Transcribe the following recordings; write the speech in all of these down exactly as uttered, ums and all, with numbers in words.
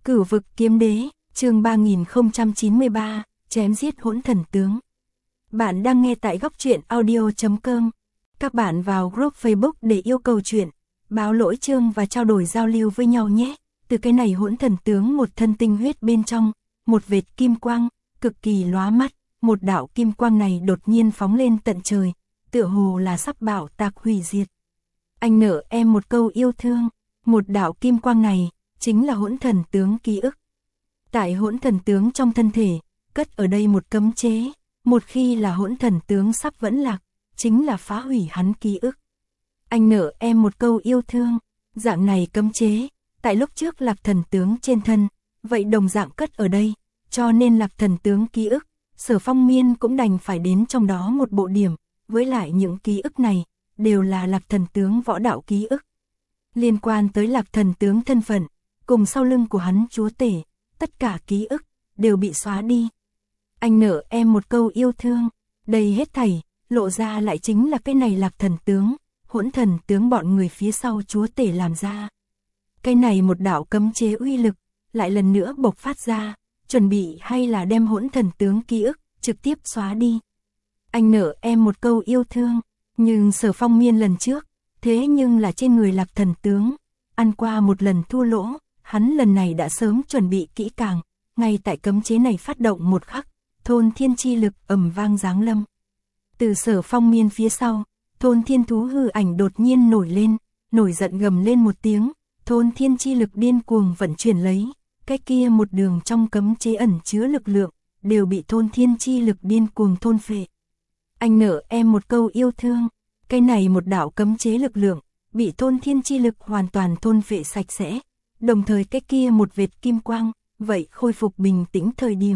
Cửu vực kiếm đế, chương ba nghìn không trăm chín mươi ba, chém giết hỗn thần tướng. Bạn đang nghe tại góc truyện audio chấm com. Các bạn vào group Facebook để yêu cầu chuyện, báo lỗi chương và trao đổi giao lưu với nhau nhé. Từ cái này hỗn thần tướng một thân tinh huyết bên trong, một vệt kim quang, cực kỳ lóa mắt, một đạo kim quang này đột nhiên phóng lên tận trời, tựa hồ là sắp bảo tạc hủy diệt. Anh nợ em một câu yêu thương, một đạo kim quang này chính là hỗn thần tướng ký ức. Tại hỗn thần tướng trong thân thể, cất ở đây một cấm chế, một khi là hỗn thần tướng sắp vẫn lạc, chính là phá hủy hắn ký ức. Anh nợ em một câu yêu thương, dạng này cấm chế, tại lúc trước lạc thần tướng trên thân, vậy đồng dạng cất ở đây, cho nên lạc thần tướng ký ức, Sở Phong Miên cũng đành phải đến trong đó một bộ điểm, với lại những ký ức này, đều là lạc thần tướng võ đạo ký ức. Liên quan tới lạc thần tướng thân phận, cùng sau lưng của hắn chúa tể, tất cả ký ức, đều bị xóa đi. Anh nợ em một câu yêu thương, đây hết thảy, lộ ra lại chính là cái này lạc thần tướng, hỗn thần tướng bọn người phía sau chúa tể làm ra. Cái này một đạo cấm chế uy lực, lại lần nữa bộc phát ra, chuẩn bị hay là đem hỗn thần tướng ký ức, trực tiếp xóa đi. Anh nợ em một câu yêu thương, nhưng Sở Phong Miên lần trước, thế nhưng là trên người lạc thần tướng, ăn qua một lần thua lỗ, hắn lần này đã sớm chuẩn bị kỹ càng, ngay tại cấm chế này phát động một khắc, thôn thiên chi lực ầm vang giáng lâm. Từ Sở Phong Miên phía sau, thôn thiên thú hư ảnh đột nhiên nổi lên, nổi giận gầm lên một tiếng, thôn thiên chi lực điên cuồng vận chuyển lấy, cái kia một đường trong cấm chế ẩn chứa lực lượng, đều bị thôn thiên chi lực điên cuồng thôn phệ. Anh nợ em một câu yêu thương, cái này một đạo cấm chế lực lượng, bị thôn thiên chi lực hoàn toàn thôn phệ sạch sẽ, đồng thời cái kia một vệt kim quang, vậy khôi phục bình tĩnh thời điểm.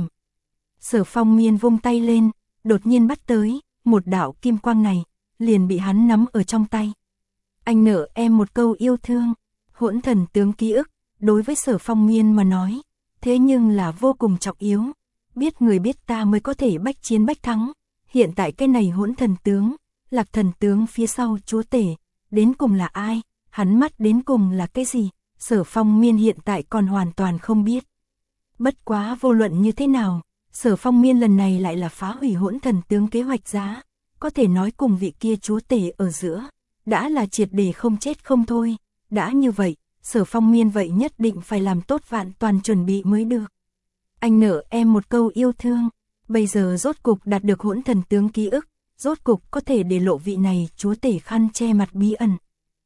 Sở Phong Miên vung tay lên, đột nhiên bắt tới, một đạo kim quang này, liền bị hắn nắm ở trong tay. Anh nợ em một câu yêu thương, hỗn thần tướng ký ức, đối với Sở Phong Miên mà nói, thế nhưng là vô cùng trọng yếu, biết người biết ta mới có thể bách chiến bách thắng. Hiện tại cái này hỗn thần tướng, lạc thần tướng phía sau chúa tể, đến cùng là ai, hắn mắt đến cùng là cái gì, Sở Phong Miên hiện tại còn hoàn toàn không biết. Bất quá vô luận như thế nào, Sở Phong Miên lần này lại là phá hủy hỗn thần tướng kế hoạch giá, có thể nói cùng vị kia chúa tể ở giữa, đã là triệt để không chết không thôi, đã như vậy, Sở Phong Miên vậy nhất định phải làm tốt vạn toàn chuẩn bị mới được. Anh nợ em một câu yêu thương, bây giờ rốt cục đạt được hỗn thần tướng ký ức, rốt cục có thể để lộ vị này chúa tể khăn che mặt bí ẩn.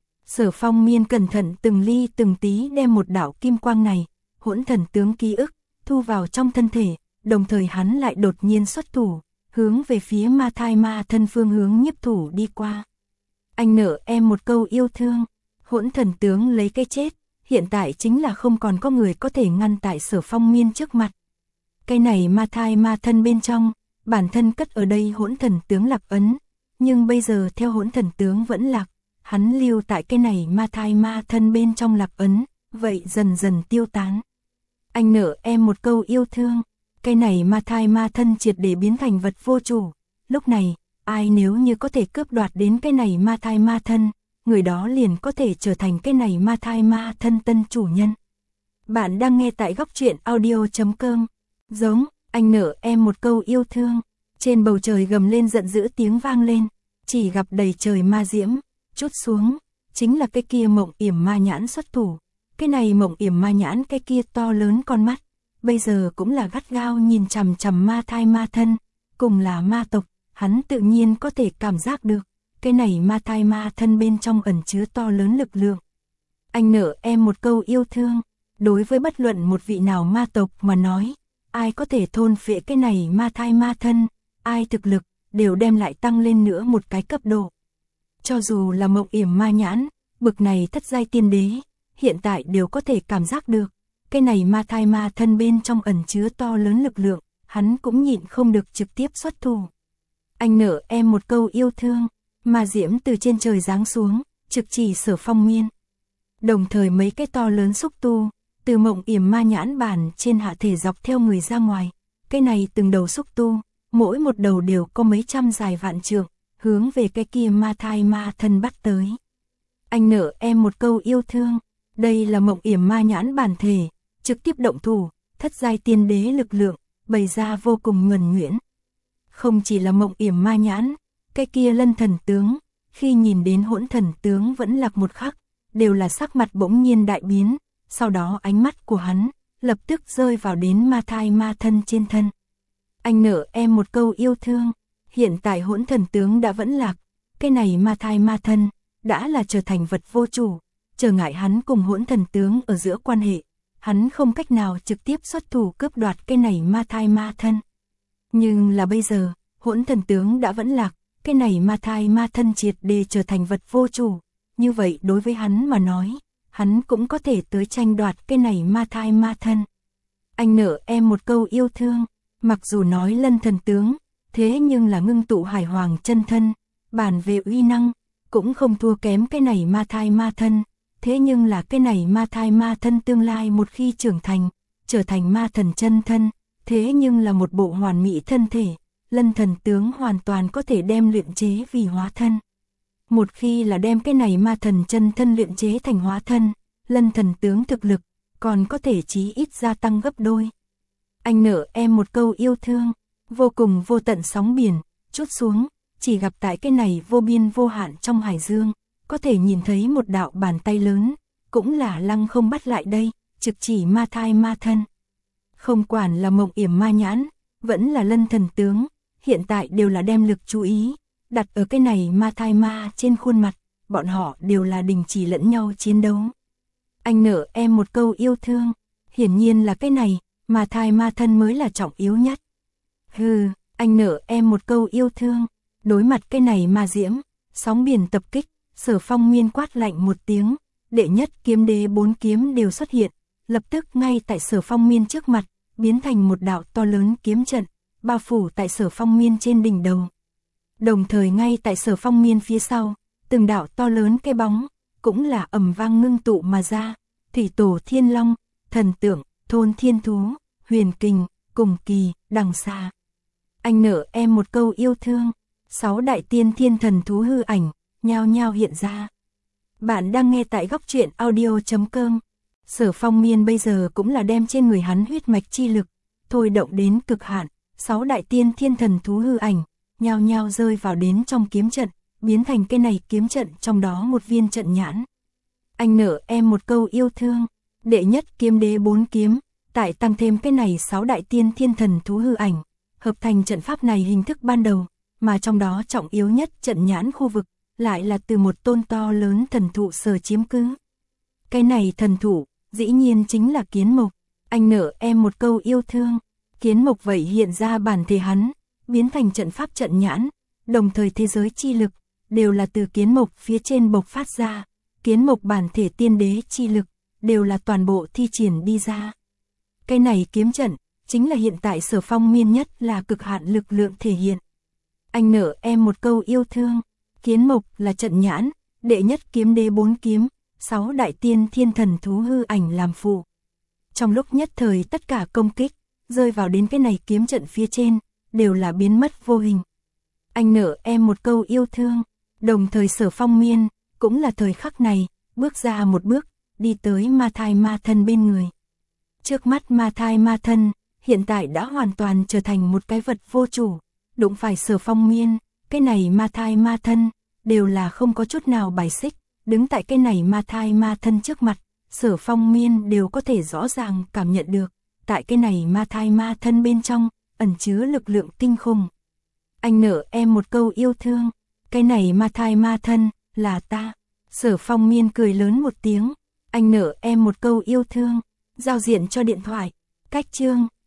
Sở Phong Miên cẩn thận từng ly từng tí đem một đạo kim quang này, hỗn thần tướng ký ức, thu vào trong thân thể, đồng thời hắn lại đột nhiên xuất thủ, hướng về phía ma thai ma thân phương hướng nhiếp thủ đi qua. Anh nợ em một câu yêu thương, hỗn thần tướng lấy cái chết, hiện tại chính là không còn có người có thể ngăn tại Sở Phong Miên trước mặt. Cái này ma thai ma thân bên trong, bản thân cất ở đây hỗn thần tướng lạc ấn, nhưng bây giờ theo hỗn thần tướng vẫn lạc, hắn lưu tại cái này ma thai ma thân bên trong lạc ấn, vậy dần dần tiêu tán. Anh nợ em một câu yêu thương, cái này ma thai ma thân triệt để biến thành vật vô chủ, lúc này, ai nếu như có thể cướp đoạt đến cái này ma thai ma thân, người đó liền có thể trở thành cái này ma thai ma thân tân chủ nhân. Bạn đang nghe tại góc truyện audio chấm com. Giống, anh nợ em một câu yêu thương, trên bầu trời gầm lên giận dữ tiếng vang lên, chỉ gặp đầy trời ma diễm, chút xuống, chính là cái kia mộng yểm ma nhãn xuất thủ, cái này mộng yểm ma nhãn cái kia to lớn con mắt, bây giờ cũng là gắt gao nhìn chằm chằm ma thai ma thân, cùng là ma tộc, hắn tự nhiên có thể cảm giác được, cái này ma thai ma thân bên trong ẩn chứa to lớn lực lượng. Anh nợ em một câu yêu thương, đối với bất luận một vị nào ma tộc mà nói, ai có thể thôn phệ cái này ma thai ma thân, ai thực lực, đều đem lại tăng lên nữa một cái cấp độ. Cho dù là mộng yểm ma nhãn, bực này thất giai tiên đế, hiện tại đều có thể cảm giác được, cái này ma thai ma thân bên trong ẩn chứa to lớn lực lượng, hắn cũng nhịn không được trực tiếp xuất thủ. Anh nợ em một câu yêu thương, ma diễm từ trên trời giáng xuống, trực chỉ Sở Phong Miên. Đồng thời mấy cái to lớn xúc tu, từ mộng yểm ma nhãn bản trên hạ thể dọc theo người ra ngoài, cái này từng đầu xúc tu, mỗi một đầu đều có mấy trăm dài vạn trượng, hướng về cái kia ma thai ma thân bắt tới. Anh nợ em một câu yêu thương, đây là mộng yểm ma nhãn bản thể, trực tiếp động thủ, thất giai tiên đế lực lượng, bày ra vô cùng nhuần nhuyễn. Không chỉ là Mộng Yểm Ma Nhãn, cái kia Lân Thần Tướng, khi nhìn đến Hỗn Thần Tướng vẫn lạc một khắc, đều là sắc mặt bỗng nhiên đại biến, sau đó ánh mắt của hắn lập tức rơi vào đến ma thai ma thân trên thân. Anh nợ em một câu yêu thương, hiện tại Hỗn Thần Tướng đã vẫn lạc, cái này ma thai ma thân đã là trở thành vật vô chủ, trở ngại hắn cùng Hỗn Thần Tướng ở giữa quan hệ, hắn không cách nào trực tiếp xuất thủ cướp đoạt cái này ma thai ma thân. Nhưng là bây giờ, Hỗn Thần Tướng đã vẫn lạc, cái này ma thai ma thân triệt để trở thành vật vô chủ, như vậy đối với hắn mà nói, hắn cũng có thể tới tranh đoạt cái này ma thai ma thân. Anh nợ em một câu yêu thương, mặc dù nói Lân Thần Tướng, thế nhưng là ngưng tụ hải hoàng chân thân, bản về uy năng, cũng không thua kém cái này ma thai ma thân, thế nhưng là cái này ma thai ma thân tương lai một khi trưởng thành, trở thành ma thần chân thân, thế nhưng là một bộ hoàn mỹ thân thể, Lân Thần Tướng hoàn toàn có thể đem luyện chế vì hóa thân. Một khi là đem cái này ma thần chân thân luyện chế thành hóa thân, Lân Thần Tướng thực lực còn có thể chí ít gia tăng gấp đôi. Anh nợ em một câu yêu thương, vô cùng vô tận sóng biển, chút xuống, chỉ gặp tại cái này vô biên vô hạn trong hải dương, có thể nhìn thấy một đạo bàn tay lớn, cũng là lăng không bắt lại đây, trực chỉ ma thai ma thân. Không quản là Mộng Yểm Ma Nhãn, vẫn là Lân Thần Tướng, hiện tại đều là đem lực chú ý đặt ở cái này ma thai ma trên khuôn mặt, bọn họ đều là đình chỉ lẫn nhau chiến đấu. Anh nợ em một câu yêu thương, hiển nhiên là cái này, ma thai ma thân mới là trọng yếu nhất. Hừ, anh nợ em một câu yêu thương, đối mặt cái này ma diễm, sóng biển tập kích, Sở Phong Nguyên quát lạnh một tiếng, đệ nhất kiếm đế bốn kiếm đều xuất hiện, lập tức ngay tại Sở Phong Nguyên trước mặt, biến thành một đạo to lớn kiếm trận, bao phủ tại Sở Phong Nguyên trên đỉnh đầu. Đồng thời ngay tại Sở Phong Nguyên phía sau, từng đạo to lớn cái bóng, cũng là ầm vang ngưng tụ mà ra, Thủy Tổ Thiên Long, Thần Tượng, Thôn Thiên Thú, Huyền Kình, Cùng Kỳ, Đằng Xa. Anh nợ em một câu yêu thương, sáu đại tiên thiên thần thú hư ảnh, nhao nhao hiện ra. Bạn đang nghe tại góc truyện audio chấm com. Sở Phong Miên bây giờ cũng là đem trên người hắn huyết mạch chi lực, thôi động đến cực hạn, sáu đại tiên thiên thần thú hư ảnh, nhao nhao rơi vào đến trong kiếm trận, biến thành cái này kiếm trận trong đó một viên trận nhãn. Anh nợ em một câu yêu thương, đệ nhất kiếm đế bốn kiếm, tại tăng thêm cái này sáu đại tiên thiên thần thú hư ảnh, hợp thành trận pháp này hình thức ban đầu, mà trong đó trọng yếu nhất trận nhãn khu vực, lại là từ một tôn to lớn thần thụ sở chiếm cứ. Cái này thần thụ, dĩ nhiên chính là Kiến Mộc, anh nợ em một câu yêu thương, Kiến Mộc vậy hiện ra bản thể hắn, biến thành trận pháp trận nhãn, đồng thời thế giới chi lực, đều là từ Kiến Mộc phía trên bộc phát ra, Kiến Mộc bản thể tiên đế chi lực, đều là toàn bộ thi triển đi ra. Cái này kiếm trận, chính là hiện tại Sở Phong Miên nhất là cực hạn lực lượng thể hiện. Anh nợ em một câu yêu thương, Kiến Mộc là trận nhãn, đệ nhất kiếm đế bốn kiếm, sáu đại tiên thiên thần thú hư ảnh làm phụ. Trong lúc nhất thời tất cả công kích, rơi vào đến cái này kiếm trận phía trên, đều là biến mất vô hình. Anh nợ em một câu yêu thương, đồng thời Sở Phong Miên, cũng là thời khắc này, bước ra một bước, đi tới ma thai ma thân bên người. Trước mắt ma thai ma thân, hiện tại đã hoàn toàn trở thành một cái vật vô chủ, đụng phải Sở Phong Miên, cái này ma thai ma thân, đều là không có chút nào bài xích, đứng tại cái này ma thai ma thân trước mặt, Sở Phong Miên đều có thể rõ ràng cảm nhận được, tại cái này ma thai ma thân bên trong, ẩn chứa lực lượng kinh khủng. Anh nợ em một câu yêu thương, cái này ma thai ma thân, là ta. Sở Phong Miên cười lớn một tiếng, anh nợ em một câu yêu thương, giao diện cho điện thoại, cách chương.